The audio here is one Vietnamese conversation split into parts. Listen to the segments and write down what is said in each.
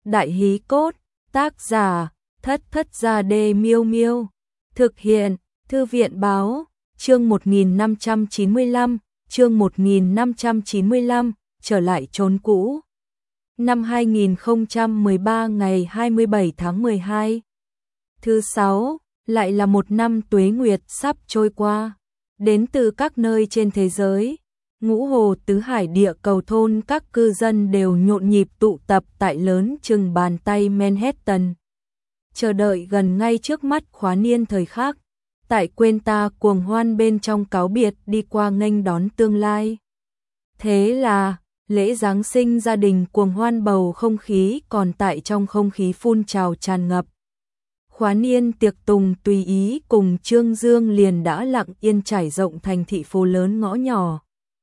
Đại hí cốt, tác giả, Thất Thất Gia Đê Miêu Miêu. Thực hiện, Thư viện Báo, chương 1595, chương 1595, trở lại chốn cũ. Năm 2013 ngày 27 tháng 12. Thứ 6, lại là một năm tuế nguyệt sắp trôi qua. Đến từ các nơi trên thế giới, ngũ hồ tứ hải địa cầu thôn các cư dân đều nhộn nhịp tụ tập tại lớn chừng bàn tay Manhattan. Chờ đợi gần ngay trước mắt khóa niên thời khắc, tại quên ta cuồng hoan bên trong cáo biệt đi qua nghênh đón tương lai. Thế là, lễ Giáng sinh gia đình cuồng hoan bầu không khí còn tại trong không khí phun trào tràn ngập. Khóa niên tiệc tùng tùy ý cùng Trương Dương liền đã lặng yên trải rộng thành thị phố lớn ngõ nhỏ.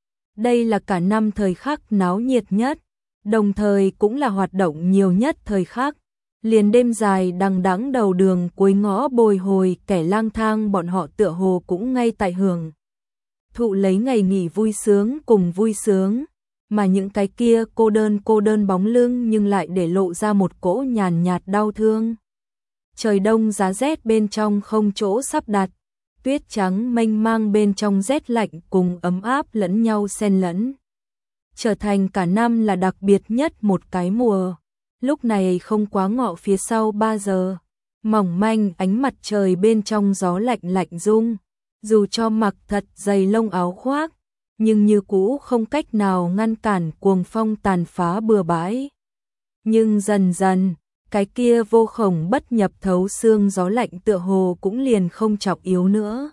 Đây là cả năm thời khắc náo nhiệt nhất, đồng thời cũng là hoạt động nhiều nhất thời khắc. Liền đêm dài đằng đẵng đầu đường cuối ngõ bồi hồi kẻ lang thang bọn họ tựa hồ cũng ngay tại hưởng thụ lấy ngày nghỉ vui sướng cùng vui sướng, mà những cái kia cô đơn bóng lưng nhưng lại để lộ ra một cỗ nhàn nhạt đau thương. Trời đông giá rét bên trong không chỗ sắp đặt, tuyết trắng mênh mang bên trong rét lạnh cùng ấm áp lẫn nhau xen lẫn. Trở thành cả năm là đặc biệt nhất một cái mùa. Lúc này không quá ngọ phía sau 3 giờ, mỏng manh ánh mặt trời bên trong gió lạnh lạnh rung, dù cho mặc thật dày lông áo khoác, nhưng như cũ không cách nào ngăn cản cuồng phong tàn phá bừa bãi. Nhưng dần dần, cái kia vô khổng bất nhập thấu xương gió lạnh tựa hồ cũng liền không trọng yếu nữa.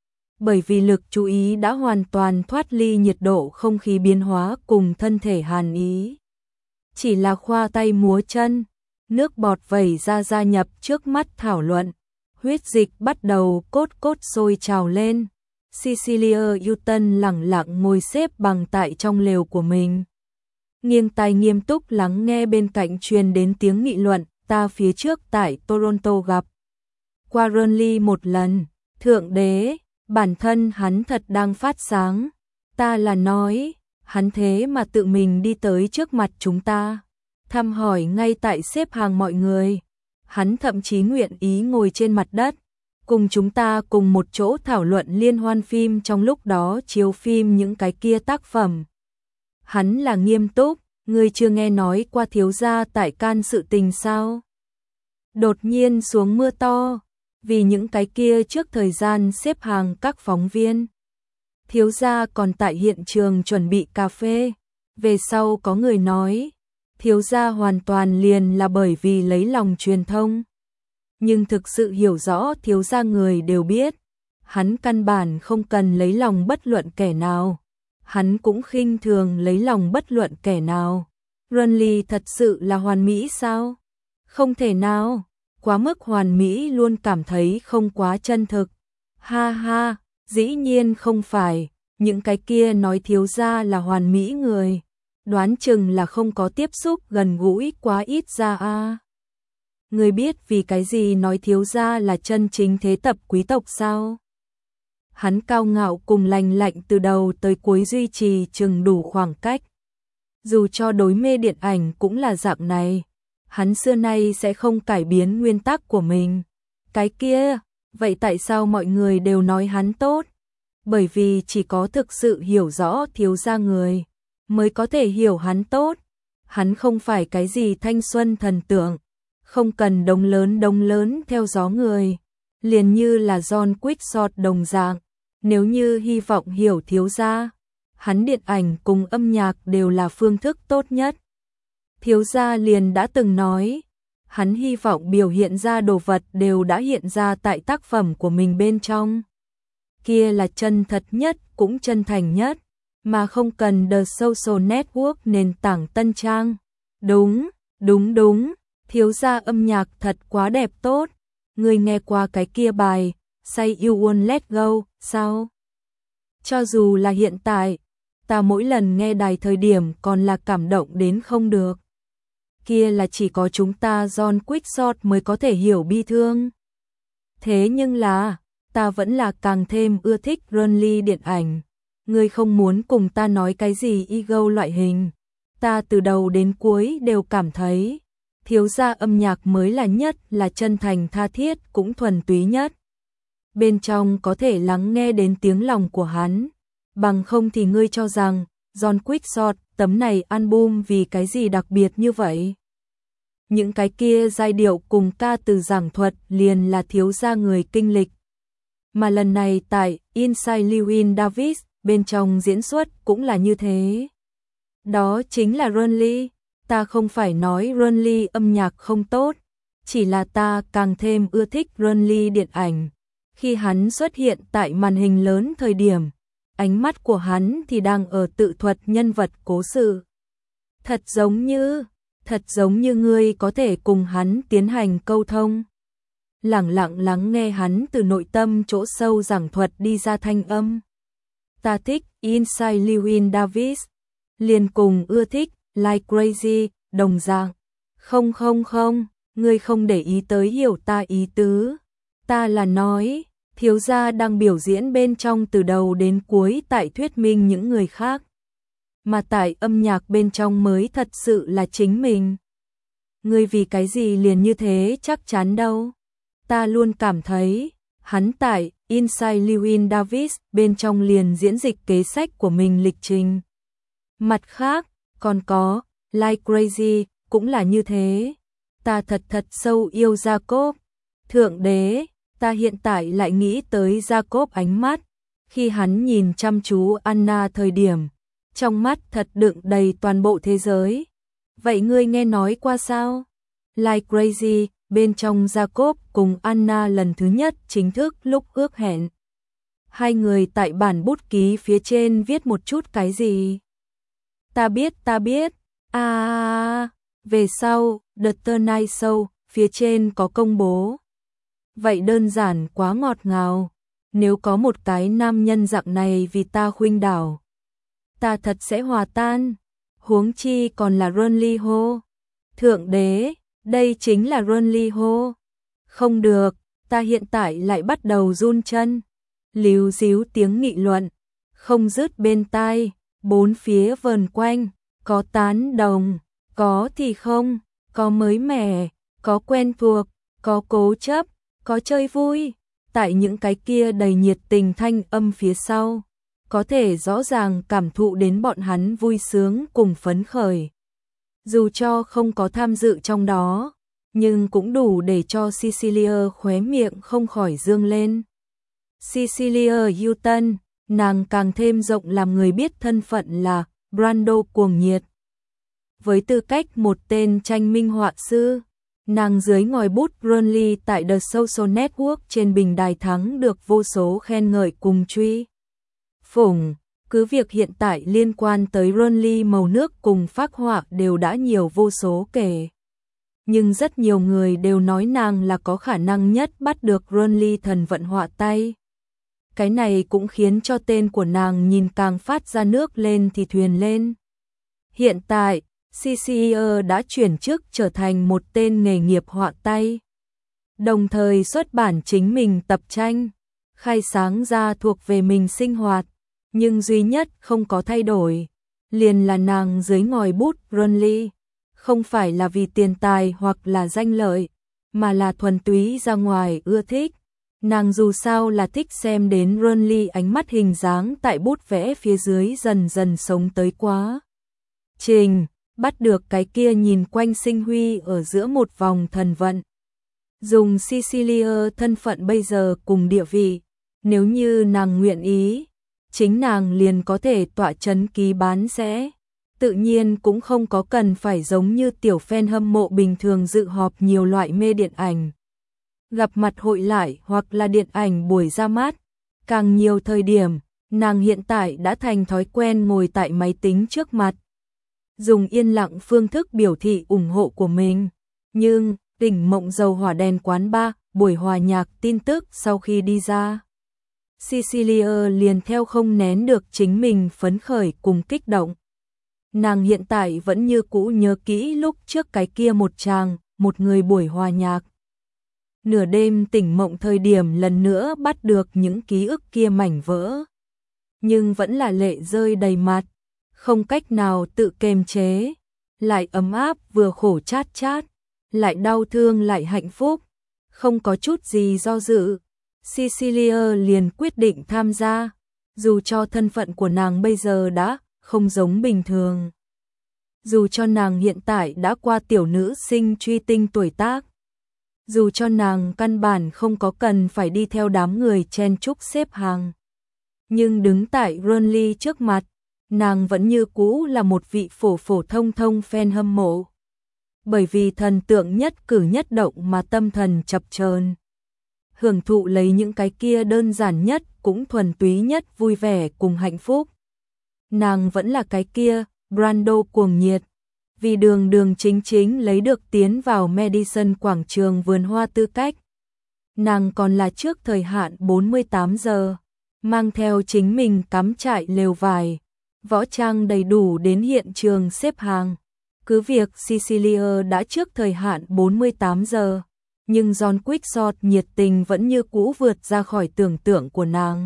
Bởi vì lực chú ý đã hoàn toàn thoát ly nhiệt độ không khí biến hóa cùng thân thể hàn ý. Chỉ là khoa tay múa chân, nước bọt vẩy ra gia nhập trước mắt thảo luận, huyết dịch bắt đầu cốt sôi trào lên. Cecilia Newton lẳng lặng ngồi xếp bằng tại trong lều của mình. Nghiêng tai nghiêm túc lắng nghe bên cạnh truyền đến tiếng nghị luận, ta phía trước tại Toronto gặp qua Rurnley một lần, thượng đế, bản thân hắn thật đang phát sáng, ta là nói, hắn thế mà tự mình đi tới trước mặt chúng ta, thăm hỏi ngay tại xếp hàng mọi người, hắn thậm chí nguyện ý ngồi trên mặt đất, cùng chúng ta cùng một chỗ thảo luận liên hoan phim trong lúc đó chiếu phim những cái kia tác phẩm. Hắn là nghiêm túc, ngươi chưa nghe nói qua thiếu gia tại Can sự tình sao? Đột nhiên xuống mưa to, vì những cái kia trước thời gian xếp hàng các phóng viên. Thiếu gia còn tại hiện trường chuẩn bị cà phê, về sau có người nói, thiếu gia hoàn toàn liền là bởi vì lấy lòng truyền thông. Nhưng thực sự hiểu rõ thiếu gia người đều biết, hắn căn bản không cần lấy lòng bất luận kẻ nào, hắn cũng khinh thường lấy lòng bất luận kẻ nào. Rurnley thật sự là hoàn mỹ sao? Không thể nào, quá mức hoàn mỹ luôn cảm thấy không quá chân thực. Ha ha, dĩ nhiên không phải, những cái kia nói thiếu gia là hoàn mỹ người, đoán chừng là không có tiếp xúc gần gũi quá ít ra a. Người biết vì cái gì nói thiếu gia là chân chính thế tập quý tộc sao? Hắn cao ngạo cùng lành lạnh từ đầu tới cuối duy trì chừng đủ khoảng cách. Dù cho đối mê điện ảnh cũng là dạng này, hắn xưa nay sẽ không cải biến nguyên tắc của mình. Cái kia, vậy tại sao mọi người đều nói hắn tốt? Bởi vì chỉ có thực sự hiểu rõ thiếu gia người, mới có thể hiểu hắn tốt. Hắn không phải cái gì thanh xuân thần tượng, không cần đống lớn theo gió người, liền như là John Quixote đồng dạng. Nếu như hy vọng hiểu thiếu gia, hắn điện ảnh cùng âm nhạc đều là phương thức tốt nhất. Thiếu gia liền đã từng nói, hắn hy vọng biểu hiện ra đồ vật đều đã hiện ra tại tác phẩm của mình bên trong. Kia là chân thật nhất cũng chân thành nhất, mà không cần The Social Network nền tảng tân trang. Đúng, thiếu gia âm nhạc thật quá đẹp tốt. Người nghe qua cái kia bài, Say You Won't Let Go, sao? Cho dù là hiện tại, ta mỗi lần nghe đài thời điểm còn là cảm động đến không được. Kia là chỉ có chúng ta John Quixote mới có thể hiểu bi thương. Thế nhưng là, ta vẫn là càng thêm ưa thích Rurnley điện ảnh. Ngươi không muốn cùng ta nói cái gì ego loại hình. Ta từ đầu đến cuối đều cảm thấy, thiếu gia âm nhạc mới là nhất, là chân thành tha thiết cũng thuần túy nhất. Bên trong có thể lắng nghe đến tiếng lòng của hắn, bằng không thì ngươi cho rằng John Quickshot tấm này album vì cái gì đặc biệt như vậy? Những cái kia giai điệu cùng ca từ giảng thuật liền là thiếu gia người kinh lịch. Mà lần này tại Inside Llewyn Davis, bên trong diễn xuất cũng là như thế. Đó chính là Ronly. Ta không phải nói Ronly âm nhạc không tốt, chỉ là ta càng thêm ưa thích Ronly điện ảnh. Khi hắn xuất hiện tại màn hình lớn thời điểm, ánh mắt của hắn thì đang ở tự thuật nhân vật cố sự. Thật giống như ngươi có thể cùng hắn tiến hành câu thông. Lẳng lặng lắng nghe hắn từ nội tâm chỗ sâu giảng thuật đi ra thanh âm. Ta thích Inside Llewyn Davis, liền cùng ưa thích Like Crazy, đồng dạng. Không, ngươi không để ý tới hiểu ta ý tứ. Ta là nói, thiếu gia đang biểu diễn bên trong từ đầu đến cuối tại thuyết minh những người khác. Mà tại âm nhạc bên trong mới thật sự là chính mình. Ngươi vì cái gì liền như thế chắc chắn đâu. Ta luôn cảm thấy, hắn tại Inside Llewyn Davis bên trong liền diễn dịch kế sách của mình lịch trình. Mặt khác, còn có, Like Crazy, cũng là như thế. Ta thật sâu yêu Jacob. Thượng đế, ta hiện tại lại nghĩ tới Jacob ánh mắt. Khi hắn nhìn chăm chú Anna thời điểm, trong mắt thật đựng đầy toàn bộ thế giới. Vậy ngươi nghe nói qua sao? Like Crazy, bên trong Jacob cùng Anna lần thứ nhất chính thức lúc ước hẹn. Hai người tại bản bút ký phía trên viết một chút cái gì? Ta biết. Về sau, The Tonight Show, phía trên có công bố. Vậy đơn giản quá ngọt ngào. Nếu có một cái nam nhân dạng này vì ta khuynh đảo, ta thật sẽ hòa tan. Huống chi còn là Ronly Ho. Thượng đế, đây chính là Ronly Ho. Không được, ta hiện tại lại bắt đầu run chân. Líu díu tiếng nghị luận, không dứt bên tai, bốn phía vờn quanh, có tán đồng, có thì không, có mới mẻ, có quen thuộc, có cố chấp, có chơi vui. Tại những cái kia đầy nhiệt tình thanh âm phía sau, có thể rõ ràng cảm thụ đến bọn hắn vui sướng cùng phấn khởi. Dù cho không có tham dự trong đó, nhưng cũng đủ để cho Cecilia khóe miệng không khỏi dương lên. Cecilia Houghton, nàng càng thêm rộng làm người biết thân phận là Brando cuồng nhiệt. Với tư cách một tên tranh minh họa sư, nàng dưới ngòi bút Ronly tại The Social Network trên bình đài thắng được vô số khen ngợi cùng truy phủng. Cứ việc hiện tại liên quan tới Ronly màu nước cùng phác họa đều đã nhiều vô số kể. Nhưng rất nhiều người đều nói nàng là có khả năng nhất bắt được Ronly thần vận họa tay. Cái này cũng khiến cho tên của nàng nhìn càng phát ra nước lên thì thuyền lên. Hiện tại, Cecilia đã chuyển chức trở thành một tên nghề nghiệp họa tay. Đồng thời xuất bản chính mình tập tranh, khai sáng ra thuộc về mình sinh hoạt. Nhưng duy nhất không có thay đổi, liền là nàng dưới ngòi bút Ronly. Không phải là vì tiền tài hoặc là danh lợi, mà là thuần túy ra ngoài ưa thích. Nàng dù sao là thích xem đến Ronly ánh mắt hình dáng tại bút vẽ phía dưới dần dần sống tới quá trình, bắt được cái kia nhìn quanh sinh huy ở giữa một vòng thần vận. Dùng Cecilia thân phận bây giờ cùng địa vị, nếu như nàng nguyện ý, chính nàng liền có thể tọa chấn ký bán sẽ. Tự nhiên cũng không có cần phải giống như tiểu fan hâm mộ bình thường dự họp nhiều loại mê điện ảnh. Gặp mặt hội lại hoặc là điện ảnh buổi ra mắt. Càng nhiều thời điểm, nàng hiện tại đã thành thói quen ngồi tại máy tính trước mặt. Dùng yên lặng phương thức biểu thị ủng hộ của mình. Nhưng, Tỉnh Mộng Dầu Hỏa Đèn Quán Ba, buổi hòa nhạc tin tức sau khi đi ra. Cecilia liền theo không nén được chính mình phấn khởi cùng kích động. Nàng hiện tại vẫn như cũ nhớ kỹ lúc trước cái kia một người buổi hòa nhạc. Nửa đêm tỉnh mộng thời điểm lần nữa bắt được những ký ức kia mảnh vỡ. Nhưng vẫn là lệ rơi đầy mặt, không cách nào tự kiềm chế, lại ấm áp vừa khổ chát chát. lại đau thương lại hạnh phúc, không có chút gì do dự. Cecilia liền quyết định tham gia, dù cho thân phận của nàng bây giờ đã không giống bình thường. Dù cho nàng hiện tại đã qua tiểu nữ sinh truy tinh tuổi tác. Dù cho nàng căn bản không có cần phải đi theo đám người chen chúc xếp hàng. Nhưng đứng tại Ronly trước mặt, nàng vẫn như cũ là một vị phổ phổ thông thông fan hâm mộ. Bởi vì thần tượng nhất cử nhất động mà tâm thần chập chờn, hưởng thụ lấy những cái kia đơn giản nhất cũng thuần túy nhất vui vẻ cùng hạnh phúc. Nàng vẫn là cái kia, Brando cuồng nhiệt, vì đường đường chính chính lấy được tiến vào Madison quảng trường vườn hoa tư cách. Nàng còn là trước thời hạn 48 giờ, mang theo chính mình cắm trại lều vải, võ trang đầy đủ đến hiện trường xếp hàng. Cứ việc Cecilia đã trước thời hạn 48 giờ, nhưng John Quickshot nhiệt tình vẫn như cũ vượt ra khỏi tưởng tượng của nàng.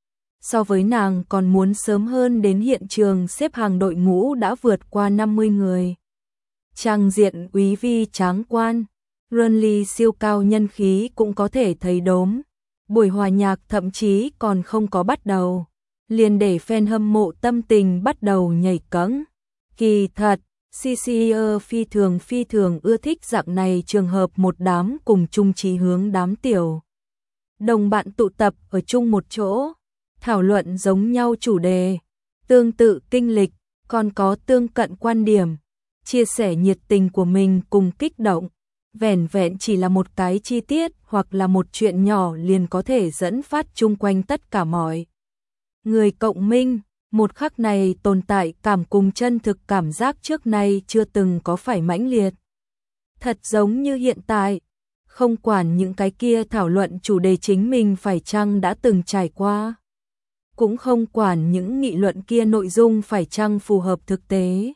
So với nàng còn muốn sớm hơn đến hiện trường xếp hàng, đội ngũ đã vượt qua 50 người. Trang diện úy vi tráng quan, Ronly siêu cao nhân khí cũng có thể thấy đốm. Buổi hòa nhạc thậm chí còn không có bắt đầu, liền để fan hâm mộ tâm tình bắt đầu nhảy cẫng. Kỳ thật, Cecilia phi thường ưa thích dạng này trường hợp một đám cùng chung chí hướng đám tiểu đồng bạn tụ tập ở chung một chỗ, thảo luận giống nhau chủ đề, tương tự kinh lịch, còn có tương cận quan điểm, chia sẻ nhiệt tình của mình cùng kích động. Vẻn vẹn chỉ là một cái chi tiết hoặc là một chuyện nhỏ liền có thể dẫn phát chung quanh tất cả mọi người cộng minh. Một khắc này tồn tại cảm cùng chân thực cảm giác trước nay chưa từng có phải mãnh liệt. Thật giống như hiện tại, không quản những cái kia thảo luận chủ đề chính mình phải chăng đã từng trải qua. Cũng không quản những nghị luận kia nội dung phải chăng phù hợp thực tế.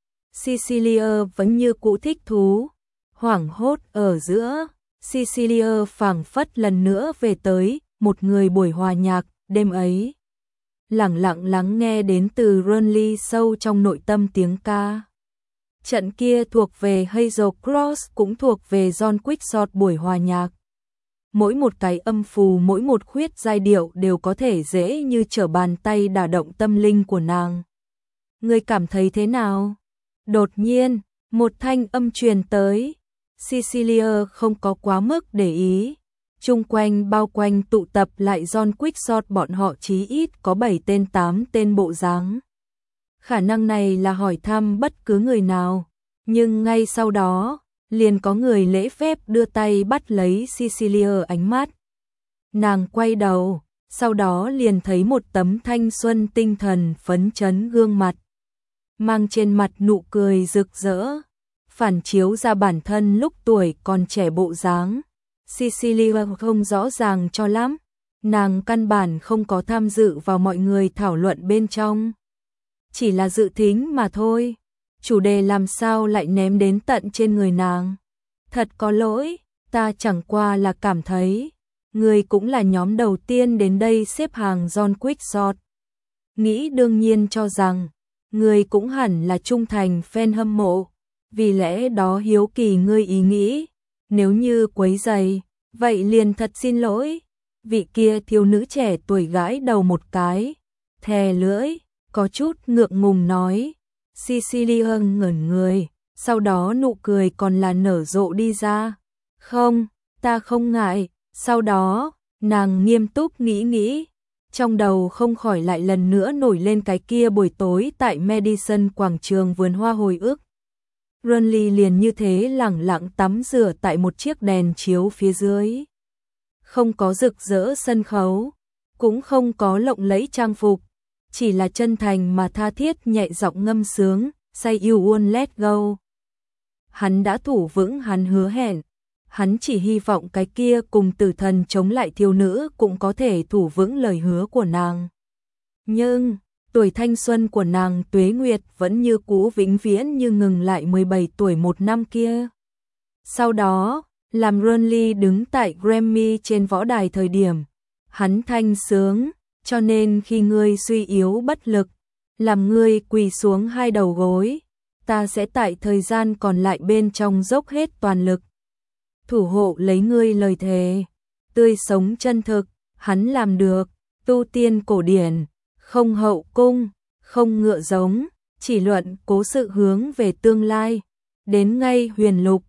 Cecilia vẫn như cũ thích thú. Hoảng hốt ở giữa, Cecilia phảng phất lần nữa về tới một người buổi hòa nhạc đêm ấy. Lặng lặng lắng nghe đến từ Ronly sâu trong nội tâm tiếng ca. Trận kia thuộc về Hazel Cross cũng thuộc về John Quickshot buổi hòa nhạc. Mỗi một cái âm phù, mỗi một khuyết giai điệu đều có thể dễ như trở bàn tay đả động tâm linh của nàng. Ngươi cảm thấy thế nào? Đột nhiên, một thanh âm truyền tới. Cecilia không có quá mức để ý. Chung quanh bao quanh tụ tập lại John Quickshot, bọn họ chí ít có 7 tên 8 tên bộ dáng. Khả năng này là hỏi thăm bất cứ người nào, nhưng ngay sau đó, liền có người lễ phép đưa tay bắt lấy Cecilia ánh mắt. Nàng quay đầu, sau đó liền thấy một tấm thanh xuân tinh thần phấn chấn gương mặt, mang trên mặt nụ cười rực rỡ, phản chiếu ra bản thân lúc tuổi còn trẻ bộ dáng. Cecilia không rõ ràng cho lắm, nàng căn bản không có tham dự vào mọi người thảo luận bên trong. Chỉ là dự thính mà thôi, chủ đề làm sao lại ném đến tận trên người nàng. Thật có lỗi, ta chẳng qua là cảm thấy, người cũng là nhóm đầu tiên đến đây xếp hàng John Quickshot. Nghĩ đương nhiên cho rằng, người cũng hẳn là trung thành fan hâm mộ, vì lẽ đó hiếu kỳ ngươi ý nghĩ. Nếu như quấy rầy, vậy liền thật xin lỗi. Vị kia thiếu nữ trẻ tuổi gãi đầu một cái, thè lưỡi, có chút ngượng ngùng nói. Cecilia ngẩn người, sau đó nụ cười còn là nở rộ đi ra. Không, ta không ngại. Sau đó, nàng nghiêm túc nghĩ, trong đầu không khỏi lại lần nữa nổi lên cái kia buổi tối tại Madison quảng trường vườn hoa hồi ức. Ronly liền như thế lẳng lặng tắm rửa tại một chiếc đèn chiếu phía dưới. Không có rực rỡ sân khấu, cũng không có lộng lẫy trang phục, chỉ là chân thành mà tha thiết nhẹ giọng ngâm sướng, Say You Won't Let Go. Hắn đã thủ vững hắn hứa hẹn, hắn chỉ hy vọng cái kia cùng tử thần chống lại thiếu nữ cũng có thể thủ vững lời hứa của nàng. Nhưng tuổi thanh xuân của nàng Tuế Nguyệt vẫn như cũ vĩnh viễn như ngừng lại 17 tuổi một năm kia. Sau đó, làm Ronly đứng tại Grammy trên võ đài thời điểm, hắn thanh sướng, cho nên khi ngươi suy yếu bất lực, làm ngươi quỳ xuống hai đầu gối, ta sẽ tại thời gian còn lại bên trong dốc hết toàn lực. Thủ hộ lấy ngươi lời thề, tươi sống chân thực, hắn làm được, tu tiên cổ điển, không hậu cung, không ngựa giống, chỉ luận cố sự hướng về tương lai, đến ngay huyền lục,